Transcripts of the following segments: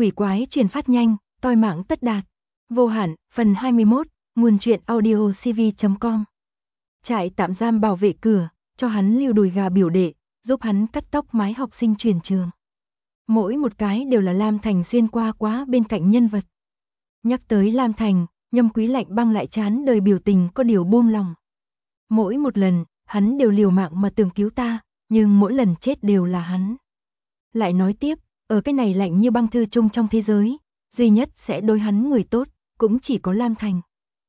quỷ quái truyền phát nhanh, toi mạng tất đạt. Vô hạn, phần 21, nguồn truyện audio cv.com. Trại tạm giam bảo vệ cửa, cho hắn lưu đùi gà biểu đệ, giúp hắn cắt tóc mái học sinh chuyển trường. Mỗi một cái đều là Lam Thành xuyên qua quá bên cạnh nhân vật. Nhắc tới Lam Thành, Nhâm Quý lạnh băng lại chán đời biểu tình có điều buông lòng. Mỗi một lần, hắn đều liều mạng mà tưởng cứu ta, nhưng mỗi lần chết đều là hắn. Lại nói tiếp, ở cái này lạnh như băng thư chung trong thế giới, duy nhất sẽ đối hắn người tốt, cũng chỉ có Lam Thành.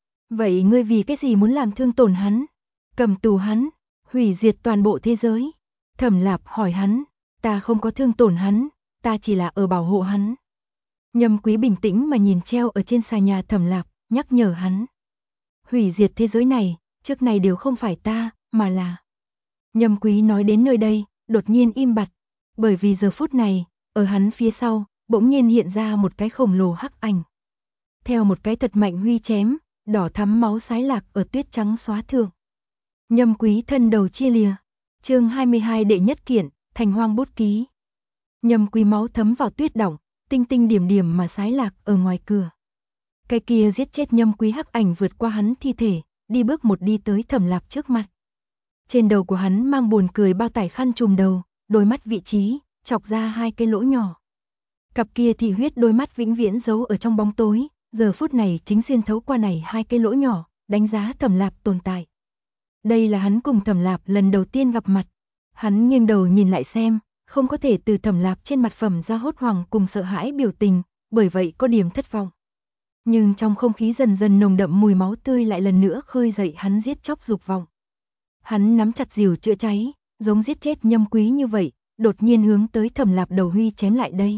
Vậy ngươi vì cái gì muốn làm thương tổn hắn? Cầm tù hắn, hủy diệt toàn bộ thế giới? Thẩm Lạp hỏi hắn, ta không có thương tổn hắn, ta chỉ là ở bảo hộ hắn. Nhâm Quý bình tĩnh mà nhìn treo ở trên xà nhà Thẩm Lạp, nhắc nhở hắn. Hủy diệt thế giới này, trước này đều không phải ta, mà là... Nhâm Quý nói đến nơi đây, đột nhiên im bặt, bởi vì giờ phút này, ở hắn phía sau, bỗng nhiên hiện ra một cái khổng lồ hắc ảnh. Theo một cái thật mạnh huy chém, đỏ thắm máu xái lạc ở tuyết trắng xóa thượng. Nhâm Quý thân đầu chia lìa. Chương 22 đệ nhất kiện, Thành Hoang bút ký. Nhâm Quý máu thấm vào tuyết đỏng, tinh tinh điểm điểm mà xái lạc ở ngoài cửa. Cái kia giết chết Nhâm Quý hắc ảnh vượt qua hắn thi thể, đi bước một đi tới Thẩm Lạp trước mặt. Trên đầu của hắn mang buồn cười bao tải khăn trùm đầu, đôi mắt vị trí, chọc ra hai cái lỗ nhỏ. Cặp kia thị huyết đôi mắt vĩnh viễn giấu ở trong bóng tối, giờ phút này chính xuyên thấu qua này hai cái lỗ nhỏ, đánh giá Thẩm Lạp tồn tại. Đây là hắn cùng Thẩm Lạp lần đầu tiên gặp mặt. Hắn nghiêng đầu nhìn lại xem, không có thể từ Thẩm Lạp trên mặt phẩm ra hốt hoảng cùng sợ hãi biểu tình, bởi vậy có điểm thất vọng. Nhưng trong không khí dần dần nồng đậm mùi máu tươi lại lần nữa khơi dậy hắn giết chóc dục vọng. Hắn nắm chặt rìu chữa cháy, giống giết chết Nhâm Quý như vậy, đột nhiên hướng tới Thẩm Lạp đầu huy chém lại đây.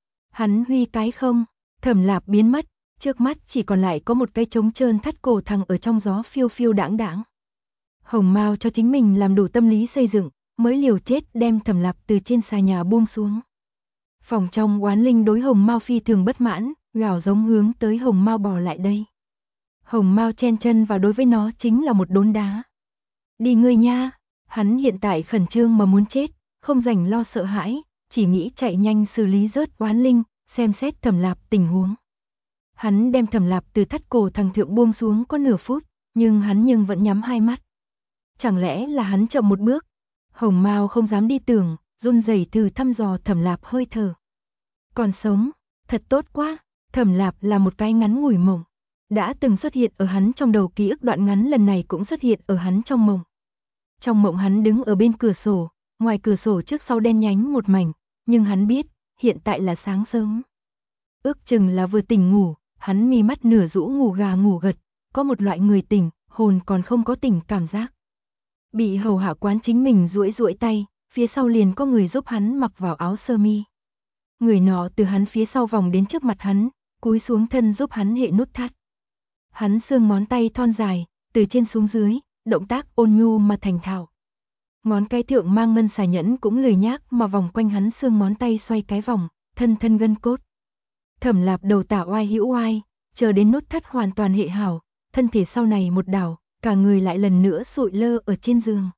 Hắn huy cái không, Thẩm Lạp biến mất, trước mắt chỉ còn lại có một cái trống trơn thắt cổ thằng ở trong gió phiêu phiêu đãng đãng. Hồng Mao cho chính mình làm đủ tâm lý xây dựng, mới liều chết đem Thẩm Lạp từ trên xà nhà buông xuống. Phòng trong oán linh đối Hồng Mao phi thường bất mãn, gào giống hướng tới Hồng Mao bò lại đây. Hồng Mao chen chân và đối với nó chính là một đốn đá. Đi ngươi nha, hắn hiện tại khẩn trương mà muốn chết, không rảnh lo sợ hãi, chỉ nghĩ chạy nhanh xử lý rớt oán linh, xem xét Thẩm Lạp tình huống. Hắn đem Thẩm Lạp từ thắt cổ thằng thượng buông xuống có nửa phút, nhưng hắn vẫn nhắm hai mắt. Chẳng lẽ là hắn chậm một bước? Hồng Mao không dám đi tưởng, run rẩy thử thăm dò Thẩm Lạp hơi thở. Còn sống, thật tốt quá. Thẩm Lạp là một cái ngắn ngủi mộng, đã từng xuất hiện ở hắn trong đầu ký ức đoạn ngắn lần này cũng xuất hiện ở hắn trong mộng. Trong mộng hắn đứng ở bên cửa sổ, ngoài cửa sổ trước sau đen nhánh một mảnh, nhưng hắn biết, hiện tại là sáng sớm. Ước chừng là vừa tỉnh ngủ, hắn mi mắt nửa rũ ngủ gà ngủ gật, có một loại người tỉnh, hồn còn không có tỉnh cảm giác. Bị hầu hạ quán chính mình duỗi tay, phía sau liền có người giúp hắn mặc vào áo sơ mi. Người nọ từ hắn phía sau vòng đến trước mặt hắn, cúi xuống thân giúp hắn hệ nút thắt. Hắn xương ngón tay thon dài, từ trên xuống dưới, động tác ôn nhu mà thành thạo. Ngón cái thượng mang ngân xà nhẫn cũng lười nhác mà vòng quanh hắn xương ngón tay xoay cái vòng, thân gân cốt. Thẩm Lạp đầu tả oai hữu oai, chờ đến nút thắt hoàn toàn hệ hảo, thân thể sau này một đảo, cả người lại lần nữa sụi lơ ở trên giường.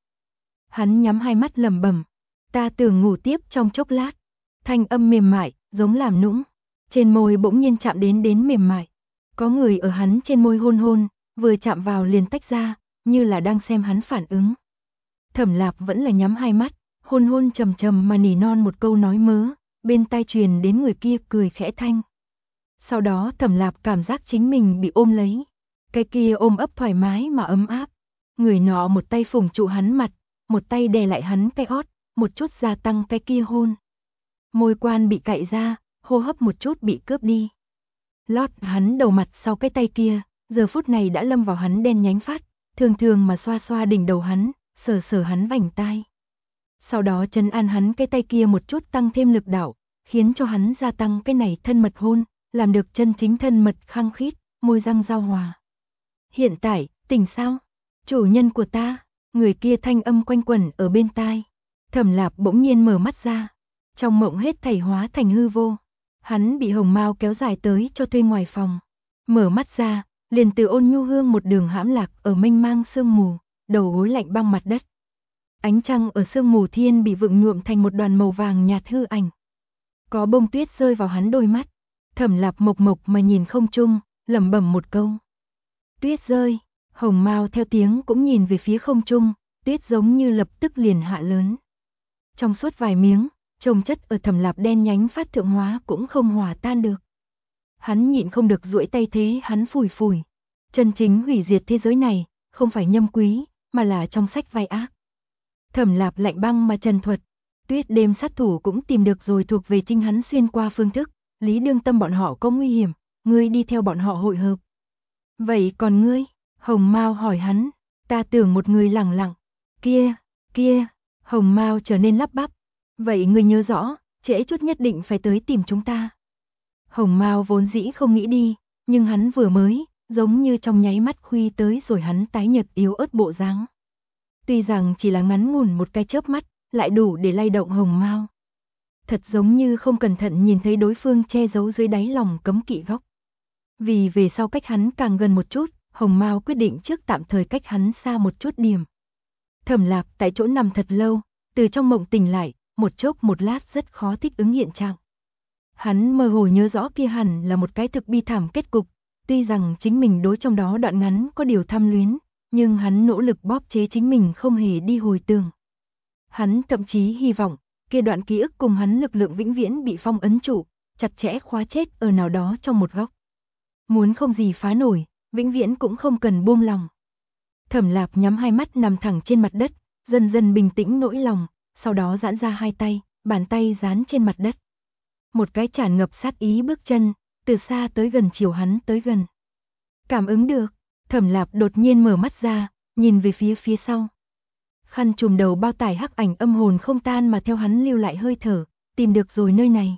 Hắn nhắm hai mắt lẩm bẩm, ta tưởng ngủ tiếp trong chốc lát. Thanh âm mềm mại, giống làm nũng, trên môi bỗng nhiên chạm đến mềm mại. Có người ở hắn trên môi hôn hôn, vừa chạm vào liền tách ra, như là đang xem hắn phản ứng. Thẩm Lạp vẫn là nhắm hai mắt, hôn trầm trầm mà nỉ non một câu nói mớ, bên tai truyền đến người kia cười khẽ thanh. Sau đó Thẩm Lạp cảm giác chính mình bị ôm lấy, cái kia ôm ấp thoải mái mà ấm áp. Người nọ một tay phủng trụ hắn mặt, một tay đè lại hắn cái ót, một chút gia tăng cái kia hôn. Môi quan bị cạy ra, hô hấp một chút bị cướp đi. Lót hắn đầu mặt sau cái tay kia, giờ phút này đã lâm vào hắn đen nhánh phát, thường mà xoa xoa đỉnh đầu hắn, sờ hắn vành tai. Sau đó trấn an hắn cái tay kia một chút tăng thêm lực đạo, khiến cho hắn gia tăng cái này thân mật hôn, làm được chân chính thân mật khăng khít, môi răng giao hòa. Hiện tại, tỉnh sao? Chủ nhân của ta, người kia thanh âm quanh quẩn ở bên tai. Thẩm Lạp bỗng nhiên mở mắt ra. Trong mộng hết thảy hóa thành hư vô. Hắn bị Hồng Mao kéo dài tới cho thuê ngoài phòng. Mở mắt ra, liền từ ôn nhu hương một đường hãm lạc ở mênh mang sương mù, đầu gối lạnh băng mặt đất. Ánh trăng ở sương mù thiên bị vượng nhuộm thành một đoàn màu vàng nhạt hư ảnh. Có bông tuyết rơi vào hắn đôi mắt, Thẩm Lạp mộc mộc mà nhìn không trung, lẩm bẩm một câu. Tuyết rơi, Hồng Mao theo tiếng cũng nhìn về phía không trung, tuyết giống như lập tức liền hạ lớn. Trong suốt vài miếng, chồng chất ở Thẩm Lạp đen nhánh phát thượng hóa cũng không hòa tan được. Hắn nhịn không được duỗi tay thế hắn phủi phủi. Chân chính hủy diệt thế giới này, không phải Nhâm Quý, mà là trong sách vai ác. Thẩm Lạp lạnh băng mà trần thuật, Tuyết đêm sát thủ cũng tìm được rồi thuộc về chính hắn xuyên qua phương thức, Lý Đương Tâm bọn họ có nguy hiểm, ngươi đi theo bọn họ hội hợp. Vậy còn ngươi? Hồng Mao hỏi hắn, ta tưởng một người lẳng lặng. Kia, Hồng Mao trở nên lắp bắp. Vậy ngươi nhớ rõ, trễ chút nhất định phải tới tìm chúng ta. Hồng Mao vốn dĩ không nghĩ đi, nhưng hắn vừa mới, giống như trong nháy mắt khuy tới rồi hắn tái nhợt yếu ớt bộ dáng. Tuy rằng chỉ là ngắn ngủn một cái chớp mắt, lại đủ để lay động Hồng Mao. Thật giống như không cẩn thận nhìn thấy đối phương che giấu dưới đáy lòng cấm kỵ góc. Vì về sau cách hắn càng gần một chút, Hồng Mao quyết định trước tạm thời cách hắn xa một chút điểm. Thẩm Lạp tại chỗ nằm thật lâu, từ trong mộng tỉnh lại, một chốc một lát rất khó thích ứng hiện trạng. Hắn mơ hồ nhớ rõ kia hẳn là một cái thực bi thảm kết cục, tuy rằng chính mình đối trong đó đoạn ngắn có điều tham luyến, nhưng hắn nỗ lực bóp chế chính mình không hề đi hồi tưởng. Hắn thậm chí hy vọng, kia đoạn ký ức cùng hắn lực lượng vĩnh viễn bị phong ấn trụ, chặt chẽ khóa chết ở nào đó trong một góc. Muốn không gì phá nổi, vĩnh viễn cũng không cần buông lòng. Thẩm Lạp nhắm hai mắt nằm thẳng trên mặt đất, dần dần bình tĩnh nỗi lòng, sau đó giãn ra hai tay, bàn tay dán trên mặt đất. Một cái tràn ngập sát ý bước chân, từ xa tới gần chiều hắn tới gần. Cảm ứng được, Thẩm Lạp đột nhiên mở mắt ra, nhìn về phía sau. Khăn trùm đầu bao tải hắc ảnh âm hồn không tan mà theo hắn lưu lại hơi thở, tìm được rồi nơi này.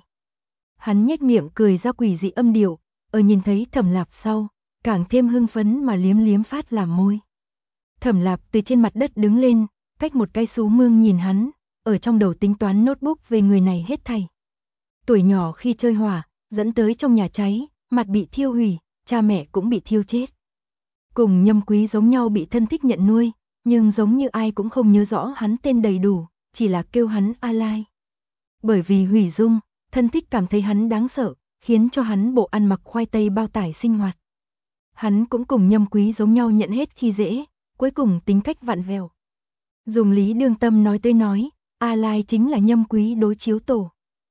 Hắn nhếch miệng cười ra quỷ dị âm điệu, ở nhìn thấy Thẩm Lạp sau, càng thêm hưng phấn mà liếm liếm phát làm môi. Thẩm Lạp từ trên mặt đất đứng lên, cách một cái xú mương nhìn hắn, ở trong đầu tính toán notebook về người này hết thảy. Tuổi nhỏ khi chơi hỏa, dẫn tới trong nhà cháy, mặt bị thiêu hủy, cha mẹ cũng bị thiêu chết. Cùng Nhâm Quý giống nhau bị thân thích nhận nuôi, nhưng giống như ai cũng không nhớ rõ hắn tên đầy đủ, chỉ là kêu hắn A Lai. Bởi vì hủy dung, thân thích cảm thấy hắn đáng sợ, khiến cho hắn bộ ăn mặc khoai tây bao tải sinh hoạt. Hắn cũng cùng Nhâm Quý giống nhau nhận hết khi dễ, cuối cùng tính cách vặn vẹo. Dùng Lý Đương Tâm nói tới nói, A Lai chính là Nhâm Quý đối chiếu tổ.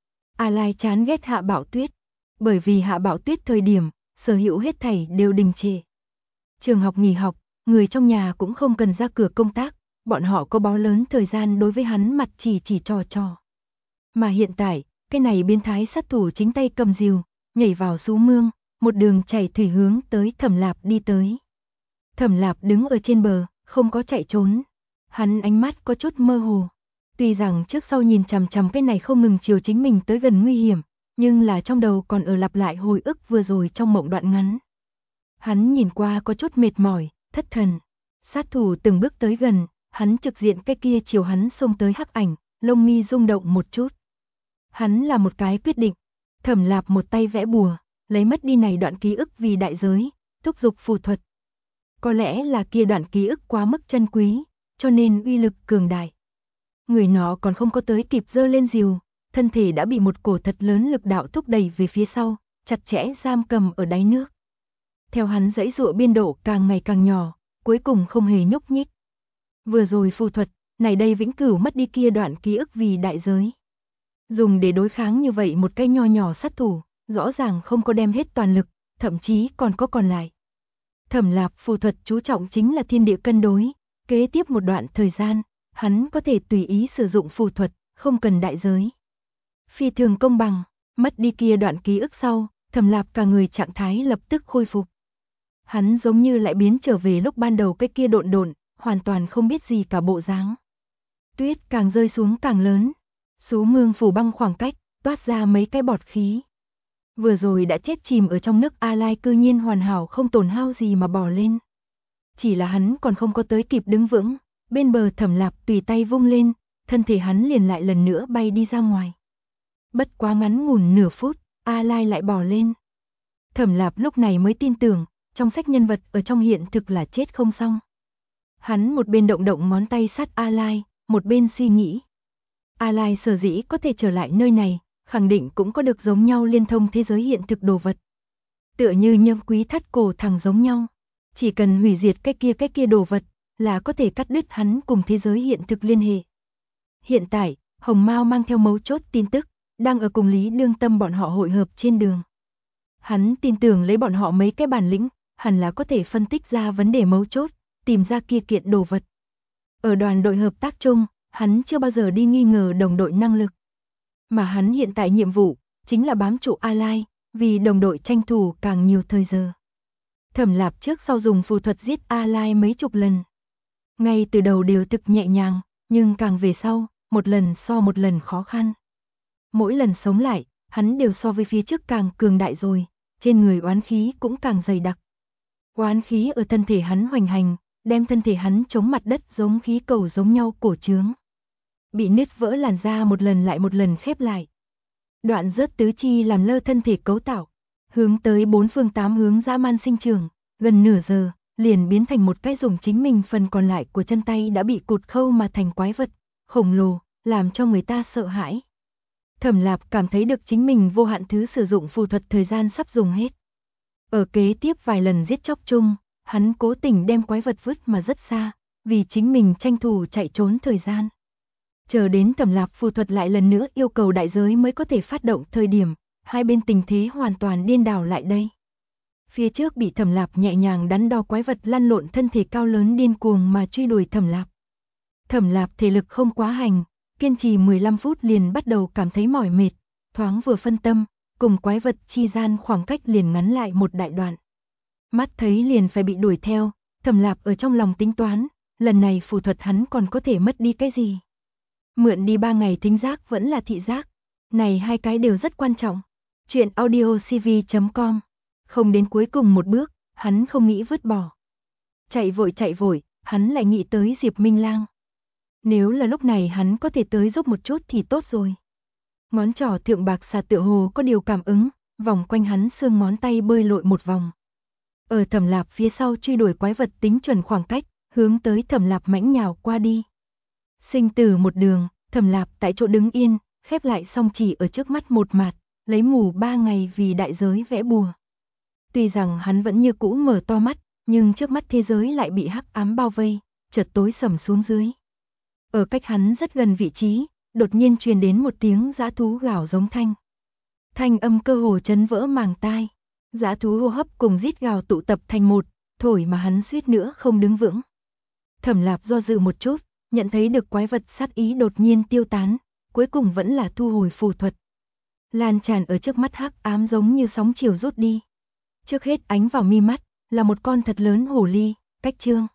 A Lai chán ghét Hạ Bảo Tuyết, bởi vì Hạ Bảo Tuyết thời điểm, sở hữu hết thảy đều đình trệ. Trường học nghỉ học, người trong nhà cũng không cần ra cửa công tác, bọn họ có bó lớn thời gian đối với hắn mặt chỉ trò. Mà hiện tại, cái này biến thái sát thủ chính tay cầm rìu, nhảy vào sú mương, một đường chảy thủy hướng tới Thẩm Lạp đi tới. Thẩm Lạp đứng ở trên bờ, không có chạy trốn. Hắn ánh mắt có chút mơ hồ. Tuy rằng trước sau nhìn chằm chằm cái này không ngừng chiều chính mình tới gần nguy hiểm, nhưng là trong đầu còn ở lặp lại hồi ức vừa rồi trong mộng đoạn ngắn. Hắn nhìn qua có chút mệt mỏi, thất thần. Sát thủ từng bước tới gần, hắn trực diện cái kia chiều hắn xông tới hắc ảnh, lông mi rung động một chút. Hắn là một cái quyết định. Thẩm Lạp một tay vẽ bùa, lấy mất đi này đoạn ký ức vì đại giới, thúc giục phù thuật. Có lẽ là kia đoạn ký ức quá mức chân quý, cho nên uy lực cường đại. Người nó còn không có tới kịp giơ lên rìu, thân thể đã bị một cổ thật lớn lực đạo thúc đẩy về phía sau, chặt chẽ giam cầm ở đáy nước. Theo hắn giãy giụa biên độ càng ngày càng nhỏ, cuối cùng không hề nhúc nhích. Vừa rồi phù thuật, này đây vĩnh cửu mất đi kia đoạn ký ức vì đại giới. Dùng để đối kháng như vậy một cái nho nhỏ sát thủ, rõ ràng không có đem hết toàn lực, thậm chí còn có còn lại. Thẩm Lạp phù thuật chú trọng chính là thiên địa cân đối, kế tiếp một đoạn thời gian, hắn có thể tùy ý sử dụng phù thuật, không cần đại giới. Phi thường công bằng, mất đi kia đoạn ký ức sau, Thẩm Lạp cả người trạng thái lập tức khôi phục. Hắn giống như lại biến trở về lúc ban đầu cái kia độn, hoàn toàn không biết gì cả bộ dáng. Tuyết càng rơi xuống càng lớn, sú mương phủ băng khoảng cách, toát ra mấy cái bọt khí. Vừa rồi đã chết chìm ở trong nước A Lai cư nhiên hoàn hảo không tổn hao gì mà bò lên. Chỉ là hắn còn không có tới kịp đứng vững, bên bờ Thẩm Lạp tùy tay vung lên, thân thể hắn liền lại lần nữa bay đi ra ngoài. Bất quá ngắn ngủn nửa phút, A Lai lại bò lên. Thẩm Lạp lúc này mới tin tưởng, trong sách nhân vật ở trong hiện thực là chết không xong. Hắn một bên động ngón tay sát A Lai, một bên suy nghĩ. A Lai sở dĩ có thể trở lại nơi này, khẳng định cũng có được giống nhau liên thông thế giới hiện thực đồ vật. Tựa như nhâm quý thắt cổ thằng giống nhau, chỉ cần hủy diệt cái kia đồ vật, là có thể cắt đứt hắn cùng thế giới hiện thực liên hệ. Hiện tại, Hồng Mao mang theo mấu chốt tin tức, đang ở cùng Lý Đương Tâm bọn họ hội hợp trên đường. Hắn tin tưởng lấy bọn họ mấy cái bản lĩnh, hẳn là có thể phân tích ra vấn đề mấu chốt, tìm ra kia kiện đồ vật. Ở đoàn đội hợp tác chung, hắn chưa bao giờ đi nghi ngờ đồng đội năng lực. Mà hắn hiện tại nhiệm vụ, chính là bám trụ A Lai, vì đồng đội tranh thủ càng nhiều thời giờ. Thẩm Lạp trước sau dùng phù thuật giết A Lai mấy chục lần. Ngay từ đầu đều thực nhẹ nhàng, nhưng càng về sau, một lần so một lần khó khăn. Mỗi lần sống lại, hắn đều so với phía trước càng cường đại rồi, trên người oán khí cũng càng dày đặc. Oán khí ở thân thể hắn hoành hành, đem thân thể hắn chống mặt đất giống khí cầu giống nhau cổ trướng. Bị nứt vỡ làn da một lần lại một lần khép lại. Đoạn rớt tứ chi làm lơ thân thể cấu tạo, hướng tới bốn phương tám hướng dã man sinh trưởng, gần nửa giờ, liền biến thành một cái dùng chính mình phần còn lại của chân tay đã bị cụt khâu mà thành quái vật, khổng lồ, làm cho người ta sợ hãi. Thẩm Lạp cảm thấy được chính mình vô hạn thứ sử dụng phù thuật thời gian sắp dùng hết. Ở kế tiếp vài lần giết chóc chung, hắn cố tình đem quái vật vứt mà rất xa, vì chính mình tranh thủ chạy trốn thời gian. Chờ đến Thẩm Lạp phù thuật lại lần nữa yêu cầu đại giới mới có thể phát động thời điểm, hai bên tình thế hoàn toàn điên đảo lại đây. Phía trước bị Thẩm Lạp nhẹ nhàng đắn đo quái vật lăn lộn thân thể cao lớn điên cuồng mà truy đuổi Thẩm Lạp. Thẩm Lạp thể lực không quá hành, kiên trì 15 phút liền bắt đầu cảm thấy mỏi mệt, thoáng vừa phân tâm, cùng quái vật chi gian khoảng cách liền ngắn lại một đại đoạn. Mắt thấy liền phải bị đuổi theo, Thẩm Lạp ở trong lòng tính toán, lần này phù thuật hắn còn có thể mất đi cái gì? Mượn đi 3 ngày thính giác vẫn là thị giác, này hai cái đều rất quan trọng. Chuyện audiocv.com. Không đến cuối cùng một bước, hắn không nghĩ vứt bỏ. Chạy vội, hắn lại nghĩ tới Diệp Minh Lang. Nếu là lúc này hắn có thể tới giúp một chút thì tốt rồi. Ngón trỏ thượng bạc xà tựa hồ có điều cảm ứng, vòng quanh hắn xương ngón tay bơi lội một vòng. Ở Thẩm Lạp phía sau truy đuổi quái vật tính chuẩn khoảng cách, hướng tới Thẩm Lạp mãnh nhào qua đi. Sinh tử một đường, Thẩm Lạp tại chỗ đứng yên, khép lại song chỉ ở trước mắt một mạt, lấy mù 3 ngày vì đại giới vẽ bùa. Tuy rằng hắn vẫn như cũ mở to mắt, nhưng trước mắt thế giới lại bị hắc ám bao vây, chợt tối sầm xuống dưới. Ở cách hắn rất gần vị trí, đột nhiên truyền đến một tiếng dã thú gào giống thanh. Thanh âm cơ hồ chấn vỡ màng tai, dã thú hô hấp cùng rít gào tụ tập thành một, thổi mà hắn suýt nữa không đứng vững. Thẩm Lạp do dự một chút, nhận thấy được quái vật sát ý đột nhiên tiêu tán, cuối cùng vẫn là thu hồi phù thuật. Lan tràn ở trước mắt hắc ám giống như sóng chiều rút đi. Trước hết ánh vào mi mắt, là một con thật lớn hổ ly, cách trương.